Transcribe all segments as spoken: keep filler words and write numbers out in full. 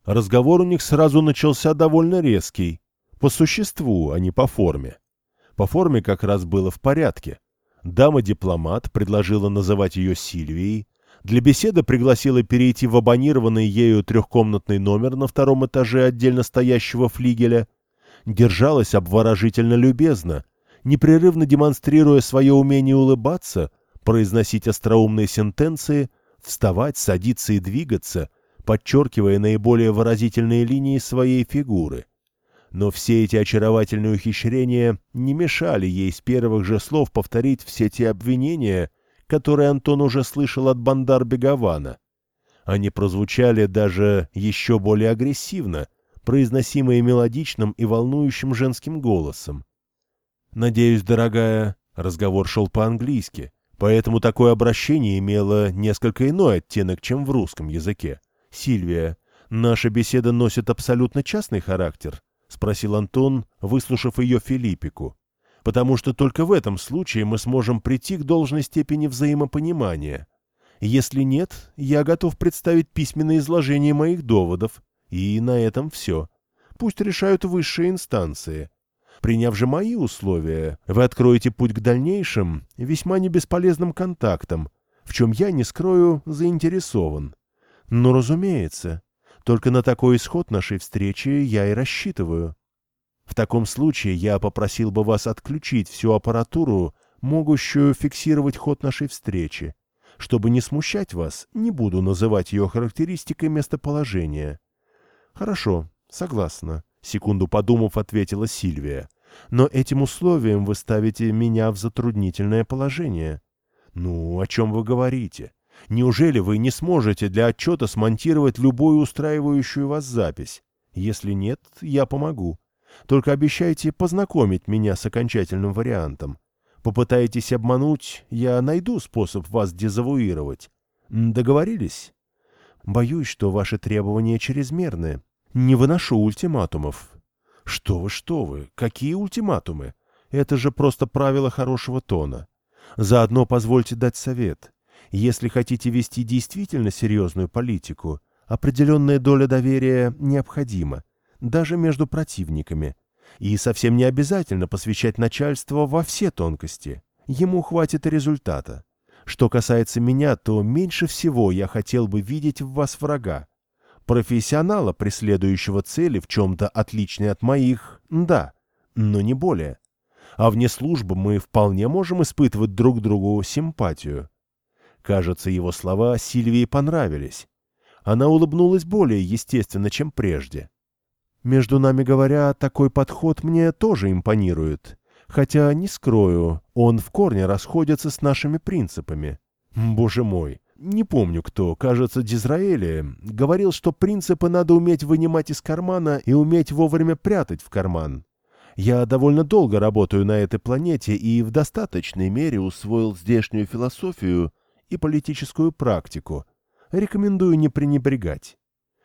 Разговор у них сразу начался довольно резкий. По существу, а не по форме. По форме как раз было в порядке. Дама-дипломат предложила называть ее Сильвией. Для беседы пригласила перейти в абонированный ею трехкомнатный номер на втором этаже отдельно стоящего флигеля. Держалась обворожительно любезно, непрерывно демонстрируя свое умение улыбаться, произносить остроумные сентенции, вставать, садиться и двигаться, подчеркивая наиболее выразительные линии своей фигуры. Но все эти очаровательные ухищрения не мешали ей с первых же слов повторить все те обвинения, которые Антон уже слышал от Бандар-Бегавана. Они прозвучали даже еще более агрессивно, произносимые мелодичным и волнующим женским голосом. «Надеюсь, дорогая...» — разговор шел по-английски, поэтому такое обращение имело несколько иной оттенок, чем в русском языке. «Сильвия, наша беседа носит абсолютно частный характер?» — спросил Антон, выслушав ее филиппику. «Потому что только в этом случае мы сможем прийти к должной степени взаимопонимания. Если нет, я готов представить письменное изложение моих доводов, и на этом все. Пусть решают высшие инстанции. Приняв же мои условия, вы откроете путь к дальнейшим, весьма небесполезным контактам, в чем я, не скрою, заинтересован. Но, разумеется, только на такой исход нашей встречи я и рассчитываю. В таком случае я попросил бы вас отключить всю аппаратуру, могущую фиксировать ход нашей встречи. Чтобы не смущать вас, не буду называть ее характеристикой местоположения». «Хорошо, согласна», — секунду подумав, ответила Сильвия. «Но этим условием вы ставите меня в затруднительное положение». «Ну, о чем вы говорите? Неужели вы не сможете для отчета смонтировать любую устраивающую вас запись? Если нет, я помогу. Только обещайте познакомить меня с окончательным вариантом. Попытаетесь обмануть, я найду способ вас дезавуировать. Договорились? Боюсь, что ваши требования чрезмерны. Не выношу ультиматумов». «Что вы, что вы? Какие ультиматумы? Это же просто правило хорошего тона. Заодно позвольте дать совет. Если хотите вести действительно серьезную политику, определенная доля доверия необходима, даже между противниками. И совсем не обязательно посвящать начальство во все тонкости. Ему хватит и результата. Что касается меня, то меньше всего я хотел бы видеть в вас врага. Профессионала, преследующего цели в чем-то отличной от моих, да, но не более. А вне службы мы вполне можем испытывать друг другу симпатию». Кажется, его слова Сильвии понравились. Она улыбнулась более естественно, чем прежде. «Между нами говоря, такой подход мне тоже импонирует. Хотя, не скрою, он в корне расходится с нашими принципами. Боже мой, не помню кто, кажется, Дизраэли, говорил, что принципы надо уметь вынимать из кармана и уметь вовремя прятать в карман. Я довольно долго работаю на этой планете и в достаточной мере усвоил здешнюю философию и политическую практику. Рекомендую не пренебрегать.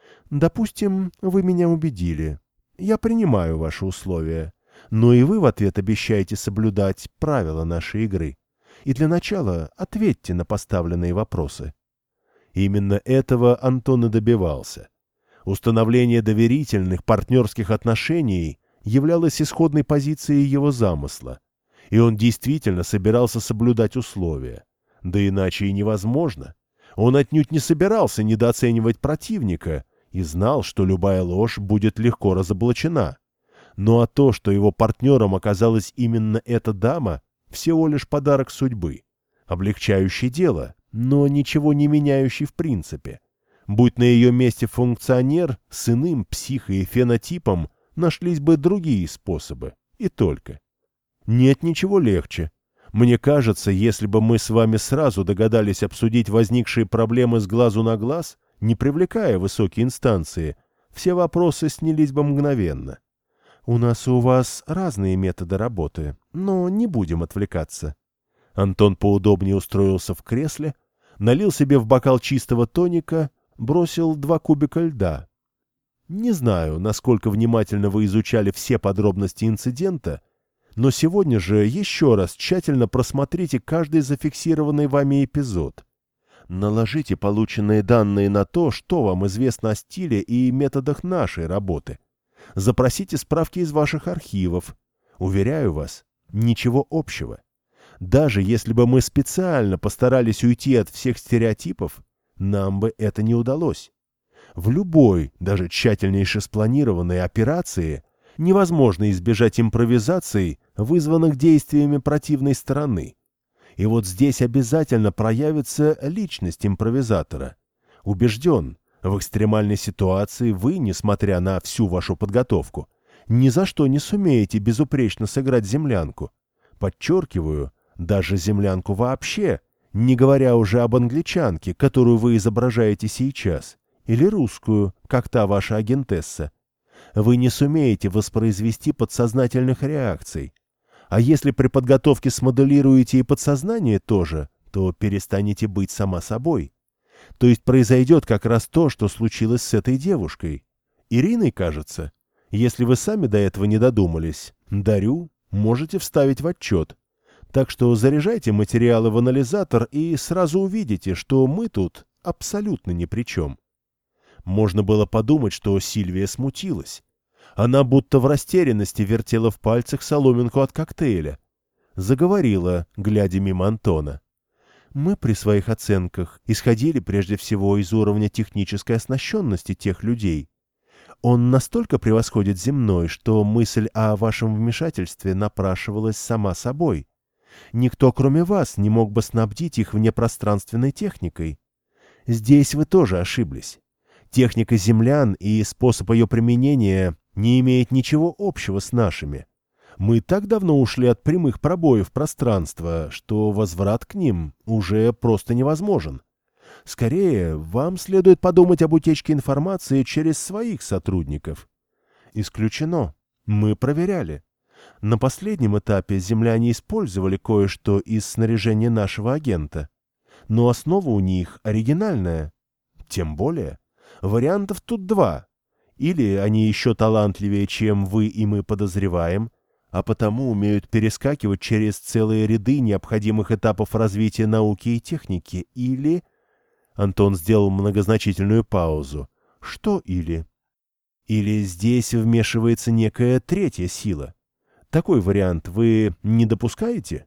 Допустим, вы меня убедили. Я принимаю ваши условия. Но и вы в ответ обещаете соблюдать правила нашей игры. И для начала ответьте на поставленные вопросы». Именно этого Антон и добивался. Установление доверительных партнерских отношений являлось исходной позицией его замысла. И он действительно собирался соблюдать условия. Да иначе и невозможно. Он отнюдь не собирался недооценивать противника и знал, что любая ложь будет легко разоблачена. Ну а то, что его партнером оказалась именно эта дама, всего лишь подарок судьбы, облегчающий дело, но ничего не меняющий в принципе. Будь на ее месте функционер с иным психо- и фенотипом, нашлись бы другие способы, и только. Нет ничего легче. Мне кажется, если бы мы с вами сразу догадались обсудить возникшие проблемы с глазу на глаз, не привлекая высокие инстанции, все вопросы снялись бы мгновенно. У нас и у вас разные методы работы, но не будем отвлекаться. Антон поудобнее устроился в кресле, налил себе в бокал чистого тоника, бросил два кубика льда. Не знаю, насколько внимательно вы изучали все подробности инцидента, но сегодня же еще раз тщательно просмотрите каждый зафиксированный вами эпизод. Наложите полученные данные на то, что вам известно о стиле и методах нашей работы. Запросите справки из ваших архивов. Уверяю вас, ничего общего. Даже если бы мы специально постарались уйти от всех стереотипов, нам бы это не удалось. В любой, даже тщательнейше спланированной операции невозможно избежать импровизаций, вызванных действиями противной стороны. И вот здесь обязательно проявится личность импровизатора. Убежден, в экстремальной ситуации вы, несмотря на всю вашу подготовку, ни за что не сумеете безупречно сыграть землянку. Подчеркиваю, даже землянку вообще, не говоря уже об англичанке, которую вы изображаете сейчас, или русскую, как та ваша агентесса. Вы не сумеете воспроизвести подсознательных реакций. А если при подготовке смоделируете и подсознание тоже, то перестанете быть сама собой. То есть произойдет как раз то, что случилось с этой девушкой. Ириной, кажется. Если вы сами до этого не додумались, дарю, можете вставить в отчет. Так что заряжайте материалы в анализатор и сразу увидите, что мы тут абсолютно ни при чем. Можно было подумать, что Сильвия смутилась. Она будто в растерянности вертела в пальцах соломинку от коктейля. Заговорила, глядя мимо Антона. Мы при своих оценках исходили прежде всего из уровня технической оснащенности тех людей. Он настолько превосходит земной, что мысль о вашем вмешательстве напрашивалась сама собой. Никто, кроме вас, не мог бы снабдить их внепространственной техникой. Здесь вы тоже ошиблись. Техника землян и способ ее применения не имеет ничего общего с нашими. Мы так давно ушли от прямых пробоев пространства, что возврат к ним уже просто невозможен. Скорее, вам следует подумать об утечке информации через своих сотрудников. Исключено. Мы проверяли. На последнем этапе земляне использовали кое-что из снаряжения нашего агента. Но основа у них оригинальная. Тем более, вариантов тут два. Или они еще талантливее, чем вы и мы подозреваем, а потому умеют перескакивать через целые ряды необходимых этапов развития науки и техники, или... Антон сделал многозначительную паузу. Что или? Или здесь вмешивается некая третья сила? Такой вариант вы не допускаете?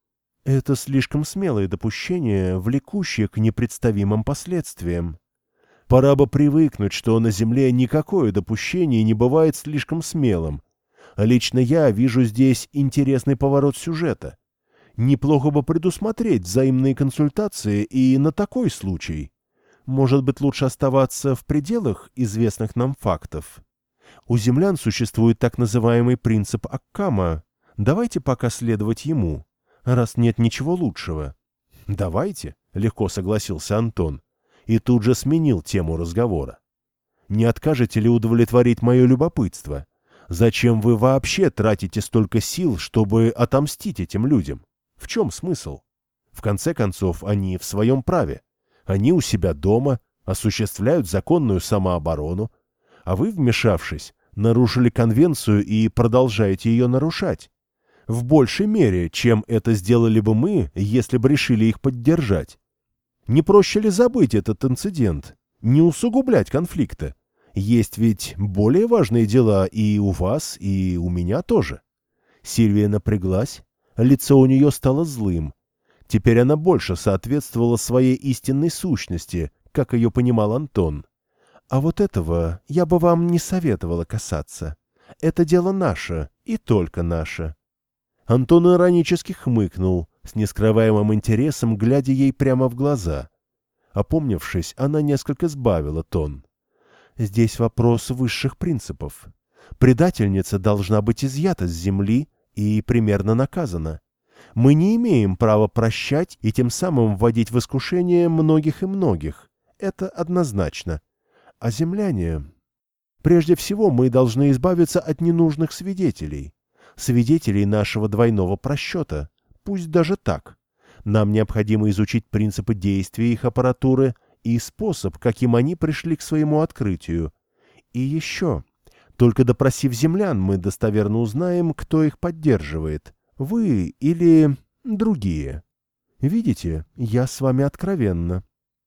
Это слишком смелое допущение, влекущее к непредставимым последствиям. Пора бы привыкнуть, что на Земле никакое допущение не бывает слишком смелым. Лично я вижу здесь интересный поворот сюжета. Неплохо бы предусмотреть взаимные консультации и на такой случай. Может быть, лучше оставаться в пределах известных нам фактов. У землян существует так называемый принцип Аккама. Давайте пока следовать ему, раз нет ничего лучшего. Давайте, легко согласился Антон. И тут же сменил тему разговора. Не откажете ли удовлетворить мое любопытство? Зачем вы вообще тратите столько сил, чтобы отомстить этим людям? В чем смысл? В конце концов, они в своем праве. Они у себя дома, осуществляют законную самооборону, а вы, вмешавшись, нарушили конвенцию и продолжаете ее нарушать. В большей мере, чем это сделали бы мы, если бы решили их поддержать. Не проще ли забыть этот инцидент, не усугублять конфликта? Есть ведь более важные дела и у вас, и у меня тоже. Сильвия напряглась, лицо у нее стало злым. Теперь она больше соответствовала своей истинной сущности, как ее понимал Антон. А вот этого я бы вам не советовала касаться. Это дело наше, и только наше. Антон иронически хмыкнул, с нескрываемым интересом глядя ей прямо в глаза. Опомнившись, она несколько сбавила тон. Здесь вопрос высших принципов. Предательница должна быть изъята с земли и примерно наказана. Мы не имеем права прощать и тем самым вводить в искушение многих и многих. Это однозначно. А земляне... Прежде всего мы должны избавиться от ненужных свидетелей. Свидетелей нашего двойного просчета. Пусть даже так. Нам необходимо изучить принципы действия их аппаратуры и способ, каким они пришли к своему открытию. И еще... Только допросив землян, мы достоверно узнаем, кто их поддерживает. Вы или другие. Видите, я с вами откровенна.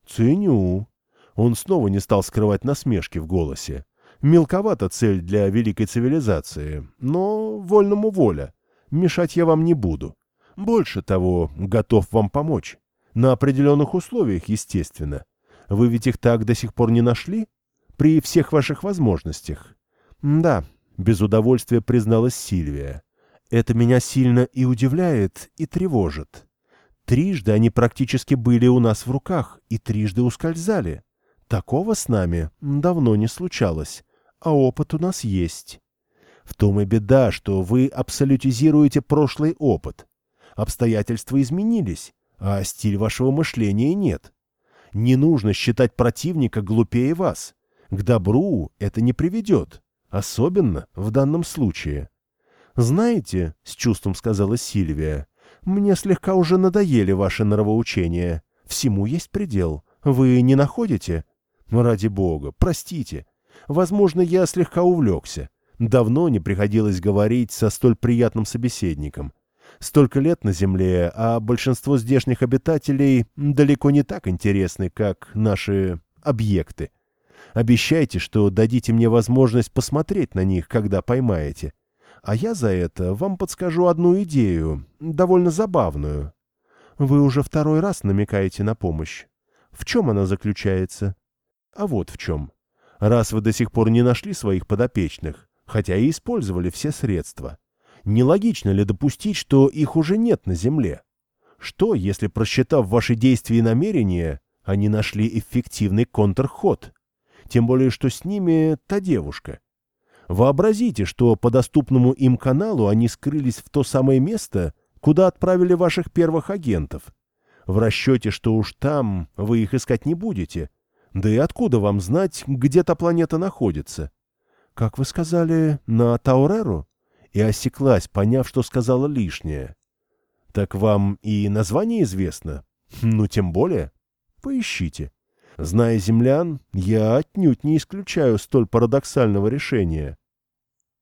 Ценю. Он снова не стал скрывать насмешки в голосе. Мелковата цель для великой цивилизации, но вольному воля. Мешать я вам не буду. Больше того, готов вам помочь. На определенных условиях, естественно. Вы ведь их так до сих пор не нашли? При всех ваших возможностях. Да, без удовольствия призналась Сильвия. Это меня сильно и удивляет, и тревожит. Трижды они практически были у нас в руках, и трижды ускользали. Такого с нами давно не случалось, а опыт у нас есть. В том и беда, что вы абсолютизируете прошлый опыт. Обстоятельства изменились, а стиль вашего мышления нет. Не нужно считать противника глупее вас. К добру это не приведет, особенно в данном случае. «Знаете, — с чувством сказала Сильвия, — мне слегка уже надоели ваши нравоучения. Всему есть предел. Вы не находите? Ради бога, простите. Возможно, я слегка увлекся. Давно не приходилось говорить со столь приятным собеседником. Столько лет на Земле, а большинство здешних обитателей далеко не так интересны, как наши объекты. Обещайте, что дадите мне возможность посмотреть на них, когда поймаете. А я за это вам подскажу одну идею, довольно забавную. Вы уже второй раз намекаете на помощь. В чем она заключается? А вот в чем. Раз вы до сих пор не нашли своих подопечных, хотя и использовали все средства, нелогично ли допустить, что их уже нет на Земле? Что, если, просчитав ваши действия и намерения, они нашли эффективный контрход? Тем более, что с ними та девушка. Вообразите, что по доступному им каналу они скрылись в то самое место, куда отправили ваших первых агентов. В расчете, что уж там вы их искать не будете. Да и откуда вам знать, где та планета находится? Как вы сказали, на Тауреру? И осеклась, поняв, что сказала лишнее. Так вам и название известно? Ну, тем более. Поищите. Зная землян, я отнюдь не исключаю столь парадоксального решения.